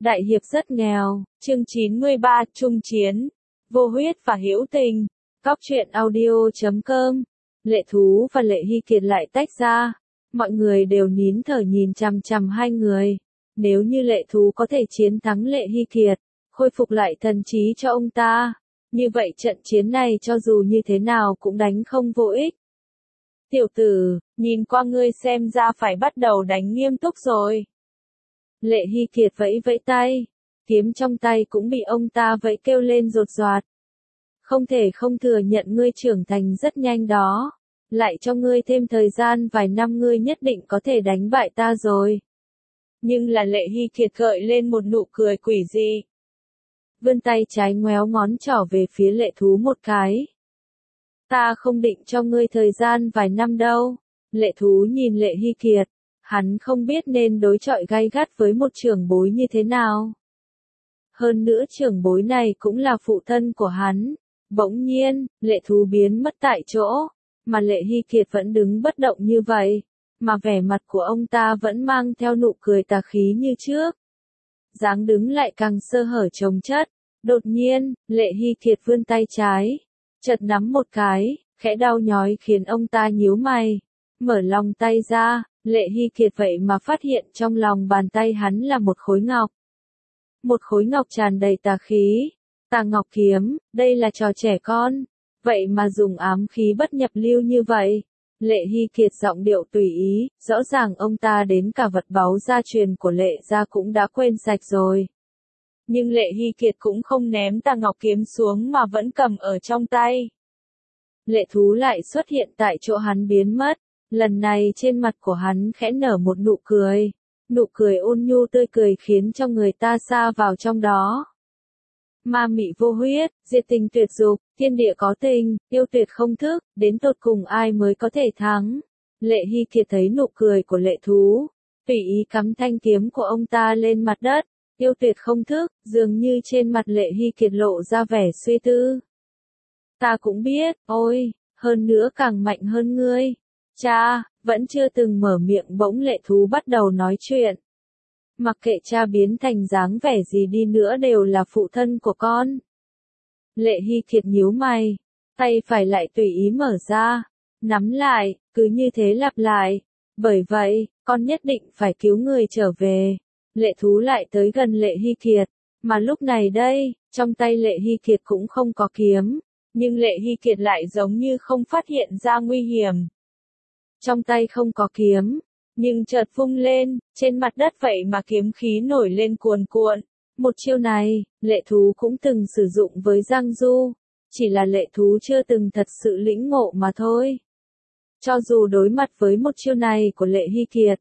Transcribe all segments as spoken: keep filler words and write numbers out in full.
Đại hiệp rất nghèo, chương chín mươi ba, Trung chiến, vô huyết và hữu tình. Cóc truyện audio chấm com. Lệ Thú và Lệ Hy Kiệt lại tách ra. Mọi người đều nín thở nhìn chằm chằm hai người. Nếu như Lệ Thú có thể chiến thắng Lệ Hy Kiệt, khôi phục lại thần trí cho ông ta, như vậy trận chiến này cho dù như thế nào cũng đánh không vô ích. Tiểu tử, nhìn qua ngươi xem ra phải bắt đầu đánh nghiêm túc rồi. Lệ Hy Kiệt vẫy vẫy tay, kiếm trong tay cũng bị ông ta vẫy kêu lên rột roạt. Không thể không thừa nhận ngươi trưởng thành rất nhanh đó, lại cho ngươi thêm thời gian vài năm ngươi nhất định có thể đánh bại ta rồi. Nhưng là Lệ Hy Kiệt gợi lên một nụ cười quỷ dị. Vươn tay trái ngoéo ngón trỏ về phía Lệ Thú một cái. Ta không định cho ngươi thời gian vài năm đâu. Lệ Thú nhìn Lệ Hy Kiệt, hắn không biết nên đối chọi gay gắt với một trưởng bối như thế nào. Hơn nữa trưởng bối này cũng là phụ thân của hắn. Bỗng nhiên, Lệ Thú biến mất tại chỗ, mà Lệ Hy Kiệt vẫn đứng bất động như vậy, mà vẻ mặt của ông ta vẫn mang theo nụ cười tà khí như trước. Dáng đứng lại càng sơ hở chồng chất. Đột nhiên, Lệ Hy Kiệt vươn tay trái, chợt nắm một cái, khẽ đau nhói khiến ông ta nhíu mày. Mở lòng tay ra, Lệ Hy Kiệt vậy mà phát hiện trong lòng bàn tay hắn là một khối ngọc. Một khối ngọc tràn đầy tà khí. Tà ngọc kiếm, đây là trò trẻ con. Vậy mà dùng ám khí bất nhập lưu như vậy. Lệ Hy Kiệt giọng điệu tùy ý, rõ ràng ông ta đến cả vật báu gia truyền của Lệ gia cũng đã quên sạch rồi. Nhưng Lệ Hy Kiệt cũng không ném tà ngọc kiếm xuống mà vẫn cầm ở trong tay. Lệ Thú lại xuất hiện tại chỗ hắn biến mất. Lần này trên mặt của hắn khẽ nở một nụ cười. Nụ cười ôn nhu tươi cười khiến cho người ta sa vào trong đó. Ma mị vô huyết, diệt tình tuyệt dục, thiên địa có tình, yêu tuyệt không thức, đến tột cùng ai mới có thể thắng. Lệ Hy Kiệt thấy nụ cười của Lệ Thú, tùy ý cắm thanh kiếm của ông ta lên mặt đất, yêu tuyệt không thức, dường như trên mặt Lệ Hy Kiệt lộ ra vẻ suy tư. Ta cũng biết, ôi, hơn nữa càng mạnh hơn ngươi. Cha, vẫn chưa từng mở miệng bỗng Lệ Thú bắt đầu nói chuyện. Mặc kệ cha biến thành dáng vẻ gì đi nữa đều là phụ thân của con. Lệ Hy Kiệt nhíu mày, tay phải lại tùy ý mở ra, nắm lại, cứ như thế lặp lại. Bởi vậy, con nhất định phải cứu người trở về. Lệ Thú lại tới gần Lệ Hy Kiệt, mà lúc này đây, trong tay Lệ Hy Kiệt cũng không có kiếm, nhưng Lệ Hy Kiệt lại giống như không phát hiện ra nguy hiểm. Trong tay không có kiếm, nhưng chợt vung lên, trên mặt đất vậy mà kiếm khí nổi lên cuồn cuộn. Một chiêu này, Lệ Thú cũng từng sử dụng với Giang Du, chỉ là Lệ Thú chưa từng thật sự lĩnh ngộ mà thôi. Cho dù đối mặt với một chiêu này của Lệ Hy Kiệt,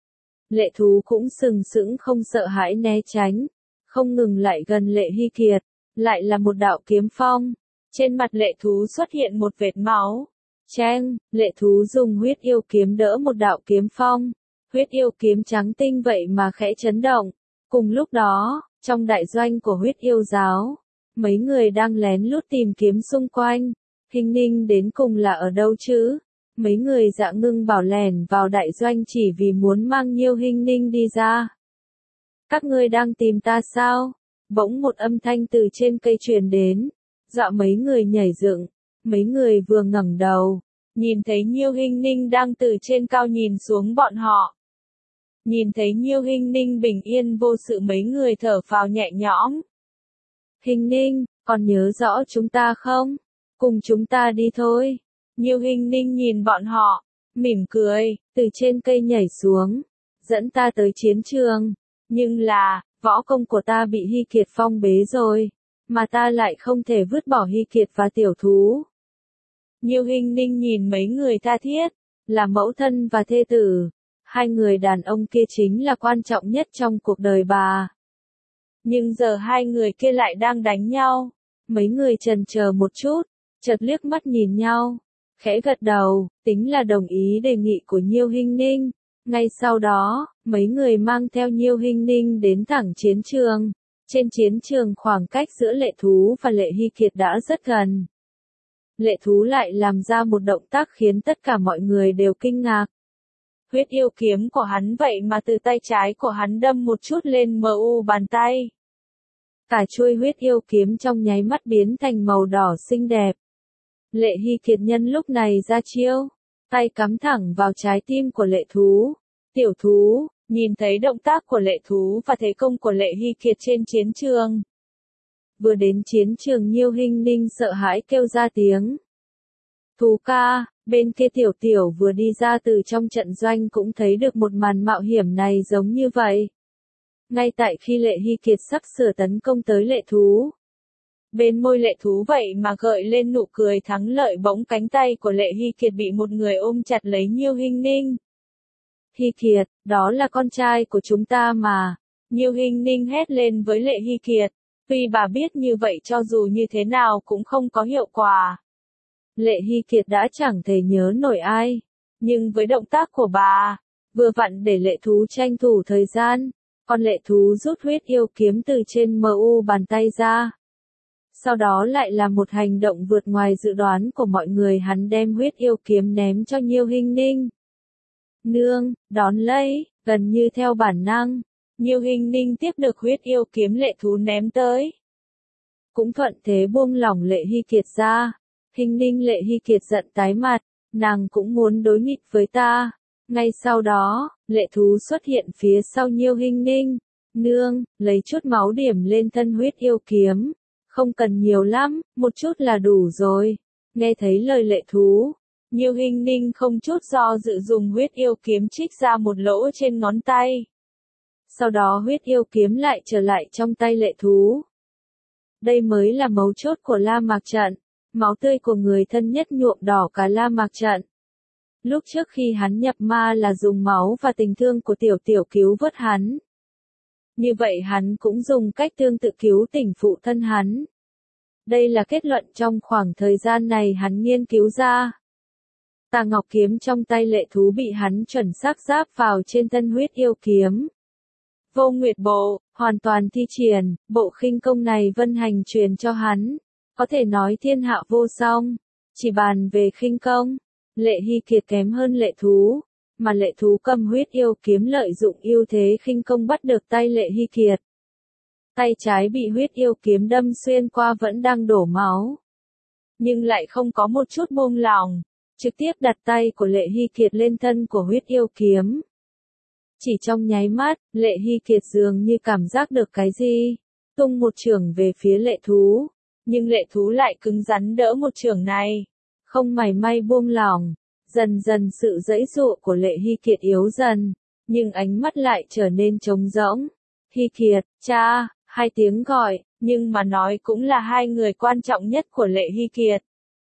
Lệ Thú cũng sừng sững không sợ hãi né tránh, không ngừng lại gần Lệ Hy Kiệt, lại là một đạo kiếm phong. Trên mặt Lệ Thú xuất hiện một vệt máu. Cheng, Lệ Thú dùng huyết yêu kiếm đỡ một đạo kiếm phong. Huyết yêu kiếm trắng tinh vậy mà khẽ chấn động. Cùng lúc đó, trong đại doanh của huyết yêu giáo, mấy người đang lén lút tìm kiếm xung quanh. Hình Ninh đến cùng là ở đâu chứ? Mấy người Dạ Ngưng Bảo lẻn vào đại doanh chỉ vì muốn mang Nhiêu Hình Ninh đi ra. Các ngươi đang tìm ta sao? Bỗng một âm thanh từ trên cây truyền đến. Dọa mấy người nhảy dựng. Mấy người vừa ngẩng đầu, nhìn thấy Nhiêu Hình Ninh đang từ trên cao nhìn xuống bọn họ. Nhìn thấy Nhiêu Hình Ninh bình yên vô sự mấy người thở phào nhẹ nhõm. Hình Ninh, còn nhớ rõ chúng ta không? Cùng chúng ta đi thôi. Nhiêu Hình Ninh nhìn bọn họ, mỉm cười, từ trên cây nhảy xuống, dẫn ta tới chiến trường. Nhưng là, võ công của ta bị Hy Kiệt phong bế rồi, mà ta lại không thể vứt bỏ Hy Kiệt và Tiểu Thú. Nhiêu Hình Ninh nhìn mấy người tha thiết, là mẫu thân và thê tử. Hai người đàn ông kia chính là quan trọng nhất trong cuộc đời bà. Nhưng giờ hai người kia lại đang đánh nhau. Mấy người chần chờ một chút, chợt liếc mắt nhìn nhau, khẽ gật đầu, tính là đồng ý đề nghị của Nhiêu Hình Ninh. Ngay sau đó, mấy người mang theo Nhiêu Hình Ninh đến thẳng chiến trường. Trên chiến trường khoảng cách giữa Lệ Thú và Lệ Hy Kiệt đã rất gần. Lệ Thú lại làm ra một động tác khiến tất cả mọi người đều kinh ngạc. huyết yêu kiếm của hắn vậy mà từ tay trái của hắn đâm một chút lên mờ u bàn tay. Cả chuôi huyết yêu kiếm trong nháy mắt biến thành màu đỏ xinh đẹp. Lệ Hy Kiệt nhân lúc này ra chiêu, tay cắm thẳng vào trái tim của lệ thú. Tiểu thú, nhìn thấy động tác của lệ thú và thế công của Lệ Hy Kiệt trên chiến trường. Vừa đến chiến trường Nhiêu Hinh Ninh sợ hãi kêu ra tiếng. Thú ca, bên kia tiểu tiểu vừa đi ra từ trong trận doanh cũng thấy được một màn mạo hiểm này giống như vậy. Ngay tại khi Lệ Hy Kiệt sắp sửa tấn công tới lệ thú. Bên môi lệ thú vậy mà gợi lên nụ cười thắng lợi, bỗng cánh tay của Lệ Hy Kiệt bị một người ôm chặt lấy Nhiêu Hinh Ninh. Hy Kiệt, đó là con trai của chúng ta mà. Nhiêu Hinh Ninh hét lên với Lệ Hy Kiệt. Tuy bà biết như vậy cho dù như thế nào cũng không có hiệu quả. Lệ Hy Kiệt đã chẳng thể nhớ nổi ai. Nhưng với động tác của bà, vừa vặn để lệ thú tranh thủ thời gian, con lệ thú rút huyết yêu kiếm từ trên mờ u bàn tay ra. Sau đó lại là một hành động vượt ngoài dự đoán của mọi người, hắn đem huyết yêu kiếm ném cho Nhiêu Hinh Ninh. Nương, đón lấy, gần như theo bản năng, Nhiêu Hinh Ninh tiếp được huyết yêu kiếm lệ thú ném tới. Cũng thuận thế buông lỏng Lệ Hy Kiệt ra. Hinh Ninh Lệ Hy Kiệt giận tái mặt, nàng cũng muốn đối nghịch với ta. Ngay sau đó, lệ thú xuất hiện phía sau Nhiêu Hinh Ninh. Nương, lấy chút máu điểm lên thân huyết yêu kiếm. Không cần nhiều lắm, một chút là đủ rồi. Nghe thấy lời lệ thú, Nhiêu Hinh Ninh không chút do dự dùng huyết yêu kiếm trích ra một lỗ trên ngón tay. Sau đó huyết yêu kiếm lại trở lại trong tay lệ thú. Đây mới là mấu chốt của La Mạc Trận. Máu tươi của người thân nhất nhuộm đỏ cả La Mạc Trận. Lúc trước khi hắn nhập ma là dùng máu và tình thương của tiểu tiểu cứu vớt hắn. Như vậy hắn cũng dùng cách tương tự cứu tỉnh phụ thân hắn. Đây là kết luận trong khoảng thời gian này hắn nghiên cứu ra. Tà ngọc kiếm trong tay lệ thú bị hắn chuẩn xác giáp vào trên thân huyết yêu kiếm. Vô Nguyệt Bộ, hoàn toàn thi triển, bộ khinh công này Vân Hành truyền cho hắn. Có thể nói thiên hạ vô song. Chỉ bàn về khinh công, Lệ Hy Kiệt kém hơn lệ thú. Mà lệ thú cầm huyết yêu kiếm lợi dụng ưu thế khinh công bắt được tay Lệ Hy Kiệt. Tay trái bị huyết yêu kiếm đâm xuyên qua vẫn đang đổ máu. Nhưng lại không có một chút buông lỏng. Trực tiếp đặt tay của Lệ Hy Kiệt lên thân của huyết yêu kiếm. Chỉ trong nháy mắt, Lệ Hy Kiệt dường như cảm giác được cái gì. Tung một chưởng về phía lệ thú. Nhưng lệ thú lại cứng rắn đỡ một chưởng này. Không mảy may buông lỏng. Dần dần sự giãy giụa của Lệ Hy Kiệt yếu dần. Nhưng ánh mắt lại trở nên trống rỗng. Hy Kiệt, cha, hai tiếng gọi, nhưng mà nói cũng là hai người quan trọng nhất của Lệ Hy Kiệt.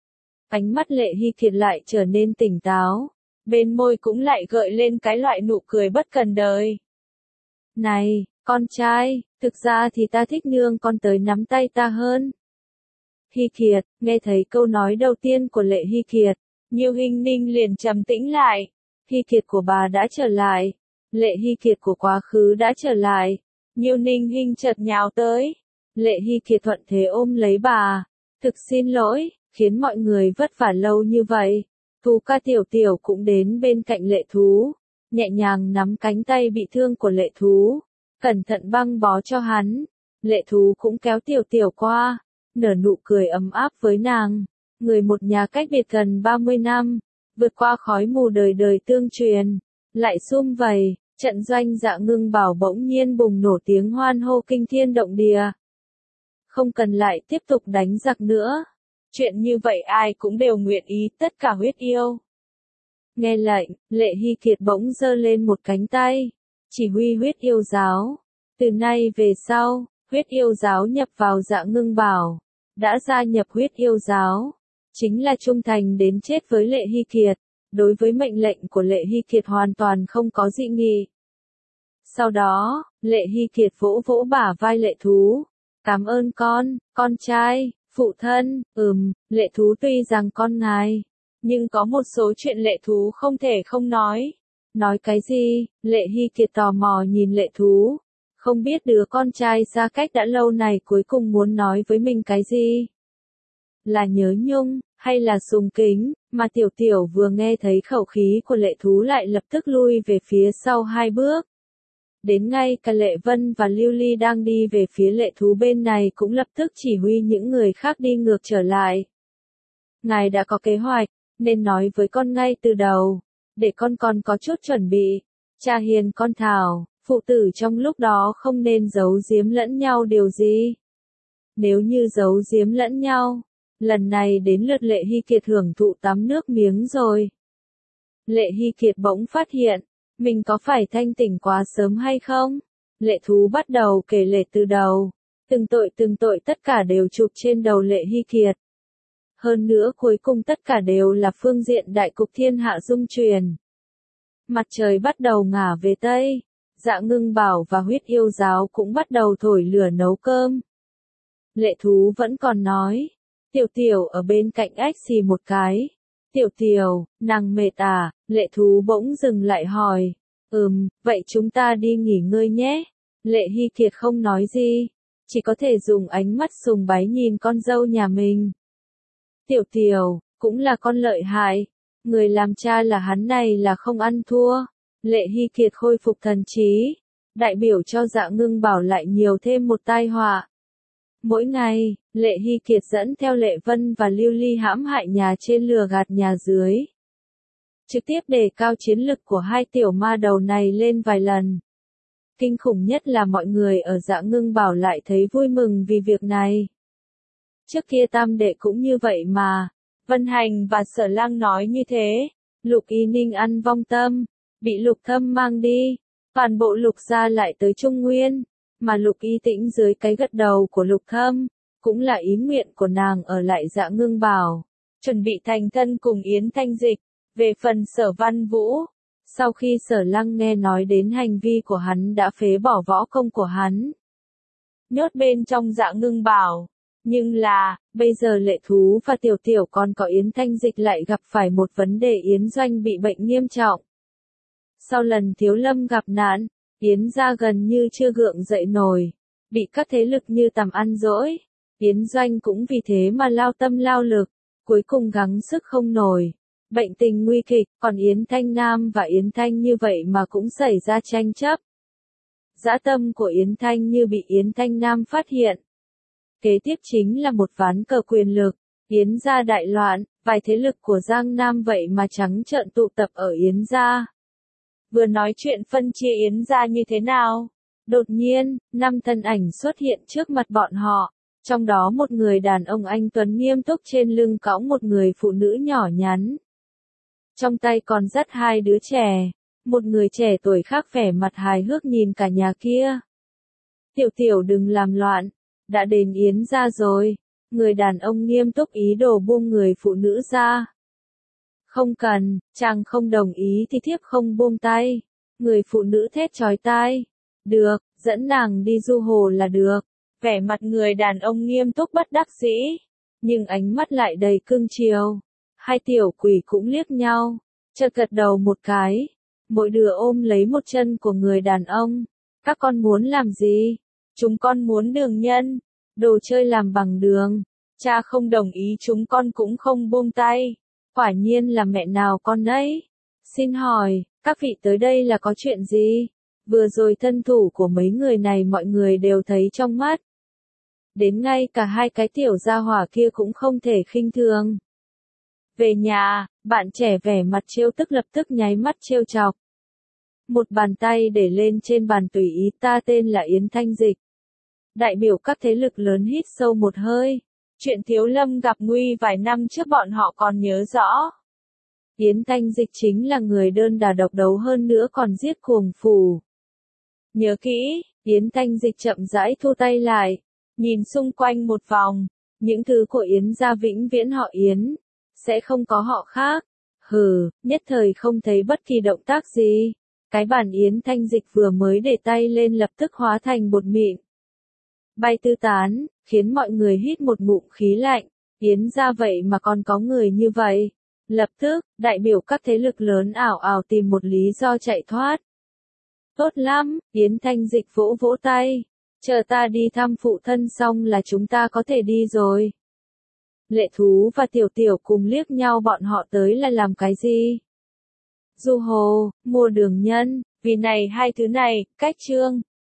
Ánh mắt Lệ Hy Kiệt lại trở nên tỉnh táo. Bên môi cũng lại gợi lên cái loại nụ cười bất cần đời. Này, con trai, thực ra thì ta thích nương con tới nắm tay ta hơn. Hy Kiệt, nghe thấy câu nói đầu tiên của Lệ Hy Kiệt, Nhiêu Hinh Ninh liền trầm tĩnh lại. Hy Kiệt của bà đã trở lại. Lệ Hy Kiệt của quá khứ đã trở lại. Nhiêu Ninh Hinh chợt nhào tới. Lệ Hy Kiệt thuận thế ôm lấy bà. Thực xin lỗi, khiến mọi người vất vả lâu như vậy. Thú ca tiểu tiểu cũng đến bên cạnh lệ thú. Nhẹ nhàng nắm cánh tay bị thương của lệ thú. Cẩn thận băng bó cho hắn. Lệ thú cũng kéo tiểu tiểu qua. Nở nụ cười ấm áp với nàng. Người một nhà cách biệt gần ba mươi năm. Vượt qua khói mù đời đời tương truyền. Lại sum vầy, trận doanh Dạ Ngưng Bảo bỗng nhiên bùng nổ tiếng hoan hô kinh thiên động địa. Không cần lại tiếp tục đánh giặc nữa. Chuyện như vậy ai cũng đều nguyện ý, tất cả huyết yêu. Nghe lệnh, Lệ Hy Kiệt bỗng giơ lên một cánh tay. Chỉ huy huyết yêu giáo. Từ nay về sau, huyết yêu giáo nhập vào Dạ Ngưng Bảo. Đã gia nhập huyết yêu giáo. Chính là trung thành đến chết với Lệ Hy Kiệt. Đối với mệnh lệnh của Lệ Hy Kiệt hoàn toàn không có dị nghị. Sau đó, Lệ Hy Kiệt vỗ vỗ bả vai lệ thú. Cảm ơn con, con trai, phụ thân, ừm, lệ thú tuy rằng con ngài. Nhưng có một số chuyện lệ thú không thể không nói. Nói cái gì? Lệ Hy Kiệt tò mò nhìn lệ thú. Không biết đứa con trai xa cách đã lâu này cuối cùng muốn nói với mình cái gì? Là nhớ nhung, hay là sùng kính, Mà tiểu tiểu vừa nghe thấy khẩu khí của Lệ Thú lại lập tức lui về phía sau hai bước. Đến ngay cả Lệ Vân và Lưu Ly đang đi về phía Lệ Thú bên này cũng lập tức chỉ huy những người khác đi ngược trở lại. Ngài đã có kế hoạch, nên nói với con ngay từ đầu, để con còn có chút chuẩn bị. Cha hiền con Thảo, phụ tử trong lúc đó không nên giấu giếm lẫn nhau điều gì. Nếu như giấu giếm lẫn nhau, lần này đến lượt Lệ Hy Kiệt hưởng thụ tắm nước miếng rồi. Lệ Hy Kiệt bỗng phát hiện, mình có phải thanh tỉnh quá sớm hay không? Lệ Thú bắt đầu kể lể từ đầu, từng tội từng tội tất cả đều chụp trên đầu Lệ Hy Kiệt. Hơn nữa cuối cùng tất cả đều là phương diện đại cục thiên hạ dung truyền. Mặt trời bắt đầu ngả về Tây, Dạ Ngưng Bảo và Huyết Yêu Giáo cũng bắt đầu thổi lửa nấu cơm. Lệ Thú vẫn còn nói, Tiểu Tiểu ở bên cạnh ách xì một cái. Tiểu Tiểu, nàng mệt à? Lệ Thú bỗng dừng lại hỏi. Ừm, vậy chúng ta đi nghỉ ngơi nhé. Lệ Hy Kiệt không nói gì, chỉ có thể dùng ánh mắt sùng bái nhìn con dâu nhà mình. Tiểu Tiểu, cũng là con lợi hại. Người làm cha là hắn này là không ăn thua. Lệ Hy Kiệt khôi phục thần trí, đại biểu cho Dạ Ngưng Bảo lại nhiều thêm một tai họa. Mỗi ngày, Lệ Hy Kiệt dẫn theo Lệ Vân và Lưu Ly hãm hại nhà trên lừa gạt nhà dưới. Trực tiếp đề cao chiến lực của hai tiểu ma đầu này lên vài lần. Kinh khủng nhất là mọi người ở Dạ Ngưng Bảo lại thấy vui mừng vì việc này. Trước kia tam đệ cũng như vậy mà. Vân Hành và Sở Lang nói như thế. Lục Y Ninh ăn vong tâm, bị Lục Thâm mang đi. Toàn bộ Lục gia lại tới Trung Nguyên. Mà Lục Y Tĩnh dưới cái gật đầu của Lục Thâm, cũng là ý nguyện của nàng ở lại Dạ Ngưng Bảo, chuẩn bị thành thân cùng Yến Thanh Dịch. Về phần Sở Văn Vũ, sau khi Sở Lăng nghe nói đến hành vi của hắn đã phế bỏ võ công của hắn, nhốt bên trong Dạ Ngưng Bảo. Nhưng là, bây giờ Lệ Thú và Tiểu Tiểu còn có Yến Thanh Dịch lại gặp phải một vấn đề, Yến Doanh bị bệnh nghiêm trọng. Sau lần Thiếu Lâm gặp nạn, Yến gia gần như chưa gượng dậy nổi, bị các thế lực như tầm ăn dỗi. Yến Doanh cũng vì thế mà lao tâm lao lực, cuối cùng gắng sức không nổi. Bệnh tình nguy kịch, còn Yến Thanh Nam và Yến Thanh như vậy mà cũng xảy ra tranh chấp. Dã tâm của Yến Thanh như bị Yến Thanh Nam phát hiện. Kế tiếp chính là một ván cờ quyền lực, Yến gia đại loạn, vài thế lực của Giang Nam vậy mà trắng trợn tụ tập ở Yến gia. Vừa nói chuyện phân chia Yến gia như thế nào, đột nhiên, năm thân ảnh xuất hiện trước mặt bọn họ, trong đó một người đàn ông anh tuấn nghiêm túc trên lưng cõng một người phụ nữ nhỏ nhắn. Trong tay còn dắt hai đứa trẻ, một người trẻ tuổi khác vẻ mặt hài hước nhìn cả nhà kia. Tiểu Tiểu đừng làm loạn, đã đến Yến gia rồi. Người đàn ông nghiêm túc ý đồ buông người phụ nữ ra. Không cần, chàng không đồng ý thì thiếp không buông tay. Người phụ nữ thét chói tai. Được, dẫn nàng đi du hồ là được. Vẻ mặt người đàn ông nghiêm túc bất đắc dĩ, nhưng ánh mắt lại đầy cưng chiều. Hai tiểu quỷ cũng liếc nhau, chợt gật đầu một cái. Mỗi đứa ôm lấy một chân của người đàn ông. Các con muốn làm gì? Chúng con muốn đường nhân, đồ chơi làm bằng đường. Cha không đồng ý chúng con cũng không buông tay. Quả nhiên là mẹ nào con đấy. Xin hỏi, các vị tới đây là có chuyện gì? Vừa rồi thân thủ của mấy người này mọi người đều thấy trong mắt. Đến ngay cả hai cái tiểu gia hỏa kia cũng không thể khinh thường. Về nhà, bạn trẻ vẻ mặt trêu tức lập tức nháy mắt trêu chọc. Một bàn tay để lên trên bàn, tùy ý, ta tên là Yến Thanh Dịch. Đại biểu các thế lực lớn hít sâu một hơi. Chuyện Thiếu Lâm gặp nguy vài năm trước bọn họ còn nhớ rõ. Yến Thanh Dịch chính là người đơn đà độc đấu, hơn nữa còn giết cuồng phủ. Nhớ kỹ, Yến Thanh Dịch chậm rãi thu tay lại, nhìn xung quanh một vòng, những thứ của Yến gia vĩnh viễn họ Yến, sẽ không có họ khác. Hừ, nhất thời không thấy bất kỳ động tác gì. Cái bàn Yến Thanh Dịch vừa mới để tay lên lập tức hóa thành bột mịn, bay tứ tán, khiến mọi người hít một ngụm khí lạnh. Yến gia vậy mà còn có người như vậy. Lập tức, đại biểu các thế lực lớn ảo ảo tìm một lý do chạy thoát. Tốt lắm, Yến Thanh Dịch vỗ vỗ tay. Chờ ta đi thăm phụ thân xong là chúng ta có thể đi rồi. Lệ Thú và Tiểu Tiểu cùng liếc nhau, bọn họ tới là làm cái gì? Du hồ, mua đường nhân, vì này hai thứ này, cách chương.